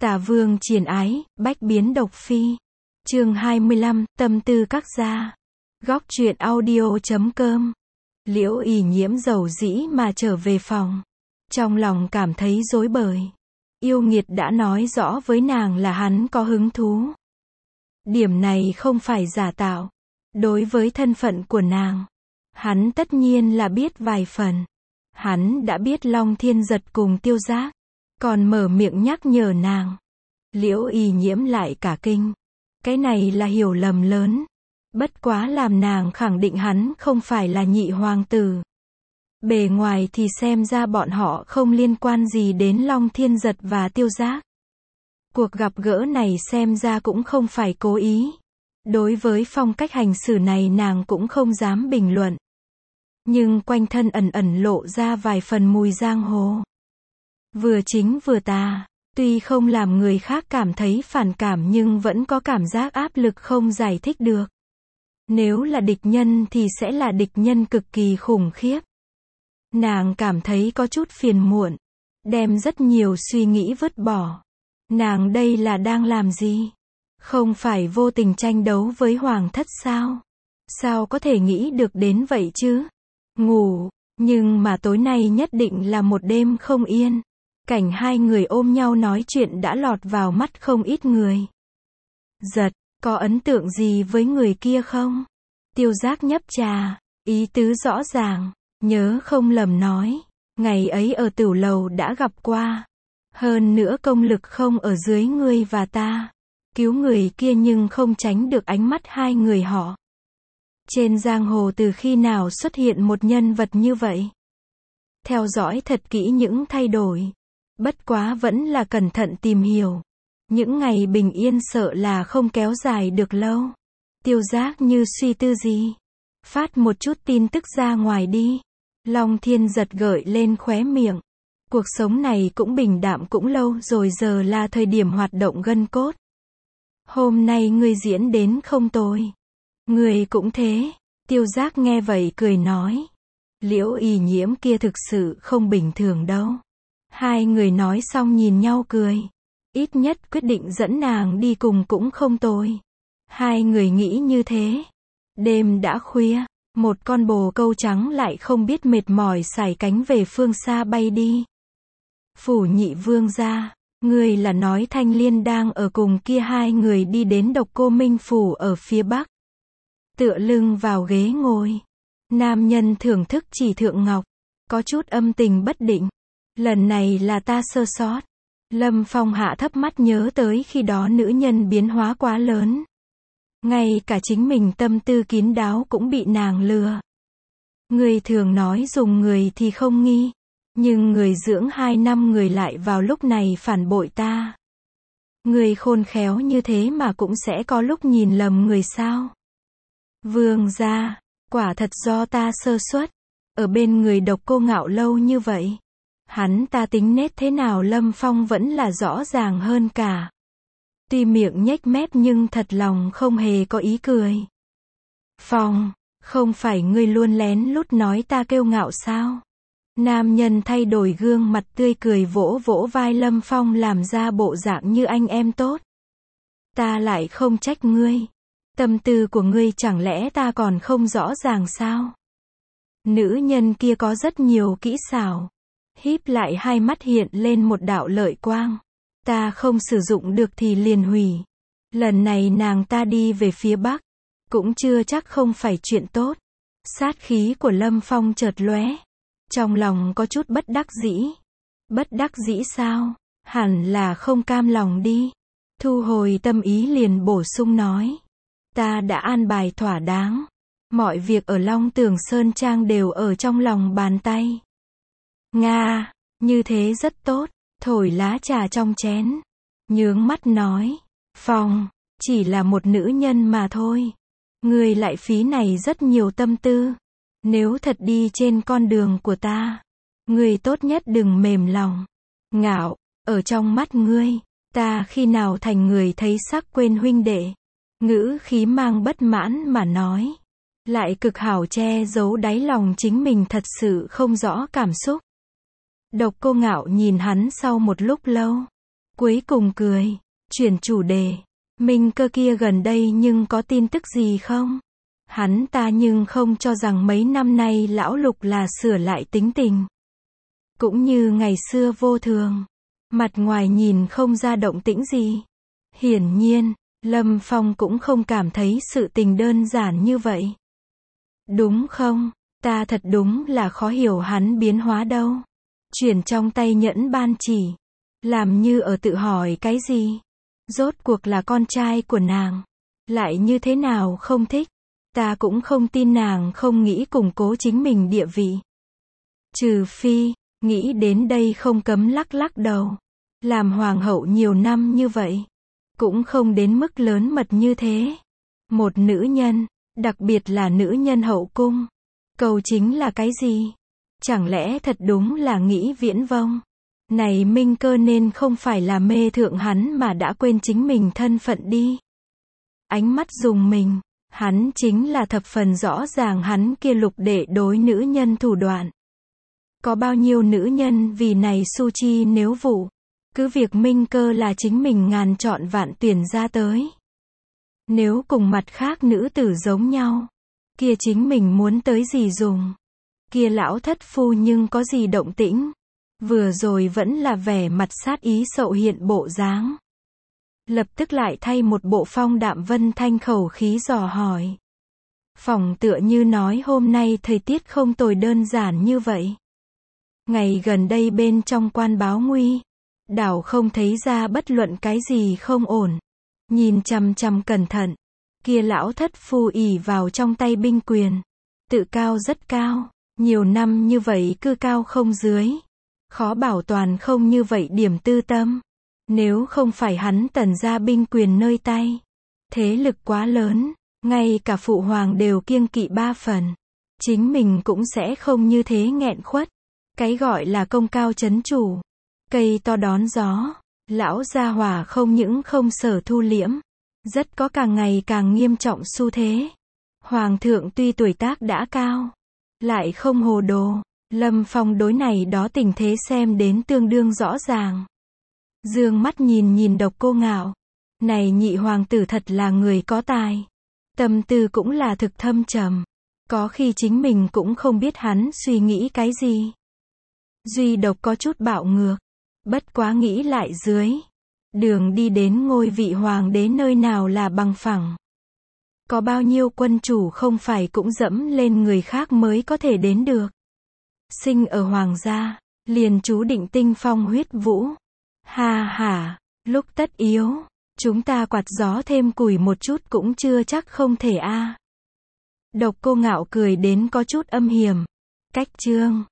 Tả Vương Triền Ái, bách biến độc phi. Chương 25, tâm tư các gia. Góc truyện audio.com. Liễu Ỷ Nhiễm dầu dĩ mà trở về phòng. Trong lòng cảm thấy rối bời. Yêu nghiệt đã nói rõ với nàng là hắn có hứng thú. Điểm này không phải giả tạo. Đối với thân phận của nàng, hắn tất nhiên là biết vài phần. Hắn đã biết Long Thiên Giật cùng Tiêu Giác, còn mở miệng nhắc nhở nàng. Liễu Ỷ Nhiễm lại cả kinh. Cái này là hiểu lầm lớn. Bất quá làm nàng khẳng định hắn không phải là nhị hoàng tử. Bề ngoài thì xem ra bọn họ không liên quan gì đến Long Thiên Giật và Tiêu Giác. Cuộc gặp gỡ này xem ra cũng không phải cố ý. Đối với phong cách hành xử này nàng cũng không dám bình luận. Nhưng quanh thân ẩn ẩn lộ ra vài phần mùi giang hồ. Vừa chính vừa tà. Tuy không làm người khác cảm thấy phản cảm nhưng vẫn có cảm giác áp lực không giải thích được. Nếu là địch nhân thì sẽ là địch nhân cực kỳ khủng khiếp. Nàng cảm thấy có chút phiền muộn. Đem rất nhiều suy nghĩ vứt bỏ. Nàng đây là đang làm gì? Không phải vô tình tranh đấu với hoàng thất sao? Sao có thể nghĩ được đến vậy chứ? Ngủ, nhưng mà tối nay nhất định là một đêm không yên. Cảnh hai người ôm nhau nói chuyện đã lọt vào mắt không ít người. Giật, có ấn tượng gì với người kia không? Tiêu Giác nhấp trà, ý tứ rõ ràng, nhớ không lầm nói, ngày ấy ở tửu lầu đã gặp qua. Hơn nữa công lực không ở dưới ngươi và ta. Cứu người kia nhưng không tránh được ánh mắt hai người họ. Trên giang hồ từ khi nào xuất hiện một nhân vật như vậy? Theo dõi thật kỹ những thay đổi. Bất quá vẫn là cẩn thận tìm hiểu. Những ngày bình yên sợ là không kéo dài được lâu. Tiêu Giác như suy tư gì. Phát một chút tin tức ra ngoài đi. Long Thiên Giật gợi lên khóe miệng. Cuộc sống này cũng bình đạm cũng lâu rồi, giờ là thời điểm hoạt động gân cốt. Hôm nay ngươi diễn đến không tồi. Ngươi cũng thế. Tiêu Giác nghe vậy cười nói. Liễu Ỷ Nhiễm kia thực sự không bình thường đâu. Hai người nói xong nhìn nhau cười. Ít nhất quyết định dẫn nàng đi cùng cũng không tồi. Hai người nghĩ như thế. Đêm đã khuya. Một con bồ câu trắng lại không biết mệt mỏi sải cánh về phương xa bay đi. Phủ nhị vương gia. Ngươi là nói Thanh Liên đang ở cùng kia? Hai người đi đến Độc Cô Minh phủ ở phía bắc. Tựa lưng vào ghế ngồi. Nam nhân thưởng thức chỉ thượng ngọc. Có chút âm tình bất định. Lần này là ta sơ sót. Lâm Phong hạ thấp mắt nhớ tới khi đó nữ nhân biến hóa quá lớn. Ngay cả chính mình tâm tư kín đáo cũng bị nàng lừa. Người thường nói dùng người thì không nghi. Nhưng người dưỡng 2 năm người lại vào lúc này phản bội ta. Người khôn khéo như thế mà cũng sẽ có lúc nhìn lầm người sao? Vương gia, quả thật do ta sơ suất. Ở bên người Độc Cô Ngạo lâu như vậy. Hắn ta tính nết thế nào Lâm Phong vẫn là rõ ràng hơn cả. Tuy miệng nhếch mép nhưng thật lòng không hề có ý cười. Phong, không phải ngươi luôn lén lút nói ta kiêu ngạo sao? Nam nhân thay đổi gương mặt tươi cười vỗ vỗ vai Lâm Phong làm ra bộ dạng như anh em tốt. Ta lại không trách ngươi. Tâm tư của ngươi chẳng lẽ ta còn không rõ ràng sao? Nữ nhân kia có rất nhiều kỹ xảo. Híp lại hai mắt hiện lên một đạo lợi quang. Ta không sử dụng được thì liền hủy. Lần này nàng ta đi về phía bắc. Cũng chưa chắc không phải chuyện tốt. Sát khí của Lâm Phong chợt lóe. Trong lòng có chút bất đắc dĩ. Bất đắc dĩ sao? Hẳn là không cam lòng đi. Thu hồi tâm ý liền bổ sung nói. Ta đã an bài thỏa đáng. Mọi việc ở Long Tường Sơn Trang đều ở trong lòng bàn tay. Nga, như thế rất tốt. Thổi lá trà trong chén. Nhướng mắt nói. Phong, chỉ là một nữ nhân mà thôi. Ngươi lại phí này rất nhiều tâm tư. Nếu thật đi trên con đường của ta, ngươi tốt nhất đừng mềm lòng. Ngạo, ở trong mắt ngươi, ta khi nào thành người thấy sắc quên huynh đệ? Ngữ khí mang bất mãn mà nói. Lại cực hảo che giấu đáy lòng chính mình thật sự không rõ cảm xúc. Độc Cô Ngạo nhìn hắn sau một lúc lâu. Cuối cùng cười, chuyển chủ đề. Minh Cơ kia gần đây nhưng có tin tức gì không? Hắn ta nhưng không cho rằng mấy năm nay lão Lục là sửa lại tính tình. Cũng như ngày xưa vô thường. Mặt ngoài nhìn không ra động tĩnh gì. Hiển nhiên, Lâm Phong cũng không cảm thấy sự tình đơn giản như vậy. Đúng không? Ta thật đúng là khó hiểu hắn biến hóa đâu. Chuyển trong tay nhẫn ban chỉ. Làm như ở tự hỏi cái gì? Rốt cuộc là con trai của nàng. Lại như thế nào không thích? Ta cũng không tin nàng không nghĩ củng cố chính mình địa vị. Trừ phi, nghĩ đến đây không cấm lắc lắc đầu. Làm hoàng hậu nhiều năm như vậy. Cũng không đến mức lớn mật như thế. Một nữ nhân, đặc biệt là nữ nhân hậu cung. Cầu chính là cái gì? Chẳng lẽ thật đúng là nghĩ viễn vông? Này Minh Cơ nên không phải là mê thượng hắn mà đã quên chính mình thân phận đi. Ánh mắt dùng mình, hắn chính là thập phần rõ ràng hắn kia Lục đệ đối nữ nhân thủ đoạn. Có bao nhiêu nữ nhân vì này su chi nếu vụ. Cứ việc Minh Cơ là chính mình ngàn chọn vạn tuyển ra tới. Nếu cùng mặt khác nữ tử giống nhau, kia chính mình muốn tới gì dùng. Kia lão thất phu nhưng có gì động tĩnh. Vừa rồi vẫn là vẻ mặt sát ý sậu hiện bộ dáng. Lập tức lại thay một bộ phong đạm vân thanh khẩu khí dò hỏi. Phòng tựa như nói hôm nay thời tiết không tồi đơn giản như vậy. Ngày gần đây bên trong quan báo nguy. Đảo không thấy ra bất luận cái gì không ổn. Nhìn chằm chằm cẩn thận. Kia lão thất phu ỷ vào trong tay binh quyền. Tự cao rất cao. Nhiều năm như vậy cứ cao không dưới. Khó bảo toàn không như vậy điểm tư tâm. Nếu không phải hắn Tần gia binh quyền nơi tay. Thế lực quá lớn. Ngay cả phụ hoàng đều kiêng kỵ 3 phần. Chính mình cũng sẽ không như thế nghẹn khuất. Cái gọi là công cao chấn chủ. Cây to đón gió. Lão gia hỏa không những không sở thu liễm. Rất có càng ngày càng nghiêm trọng xu thế. Hoàng thượng tuy tuổi tác đã cao. Lại không hồ đồ. Lâm Phong đối này đó tình thế xem đến tương đương rõ ràng. Dương mắt nhìn nhìn Độc Cô Ngạo. Này nhị hoàng tử thật là người có tài. Tâm tư cũng là thực thâm trầm. Có khi chính mình cũng không biết hắn suy nghĩ cái gì. Duy độc có chút bạo ngược. Bất quá nghĩ lại dưới. Đường đi đến ngôi vị hoàng đế nơi nào là bằng phẳng. Có bao nhiêu quân chủ không phải cũng dẫm lên người khác mới có thể đến được. Sinh ở hoàng gia, liền chú định tinh phong huyết vũ. Ha ha, lúc tất yếu, chúng ta quạt gió thêm củi một chút cũng chưa chắc không thể a. Độc Cô Ngạo cười đến có chút âm hiểm. Cách chương